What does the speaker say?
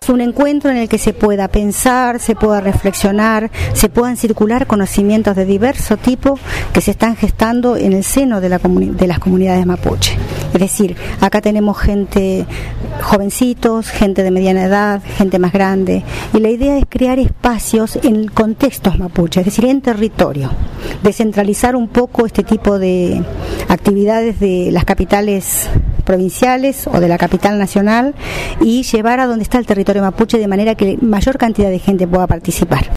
Es un encuentro en el que se pueda pensar, se pueda reflexionar, se puedan circular conocimientos de diverso tipo que se están gestando en el seno de las comunidades mapuche. Es decir, acá tenemos gente, jovencitos, gente de mediana edad, gente más grande, y la idea es crear espacios en contextos mapuche, es decir, en territorio, descentralizar un poco este tipo de actividades de las capitales provinciales o de la capital nacional y llevar a donde está el territorio mapuche de manera que mayor cantidad de gente pueda participar.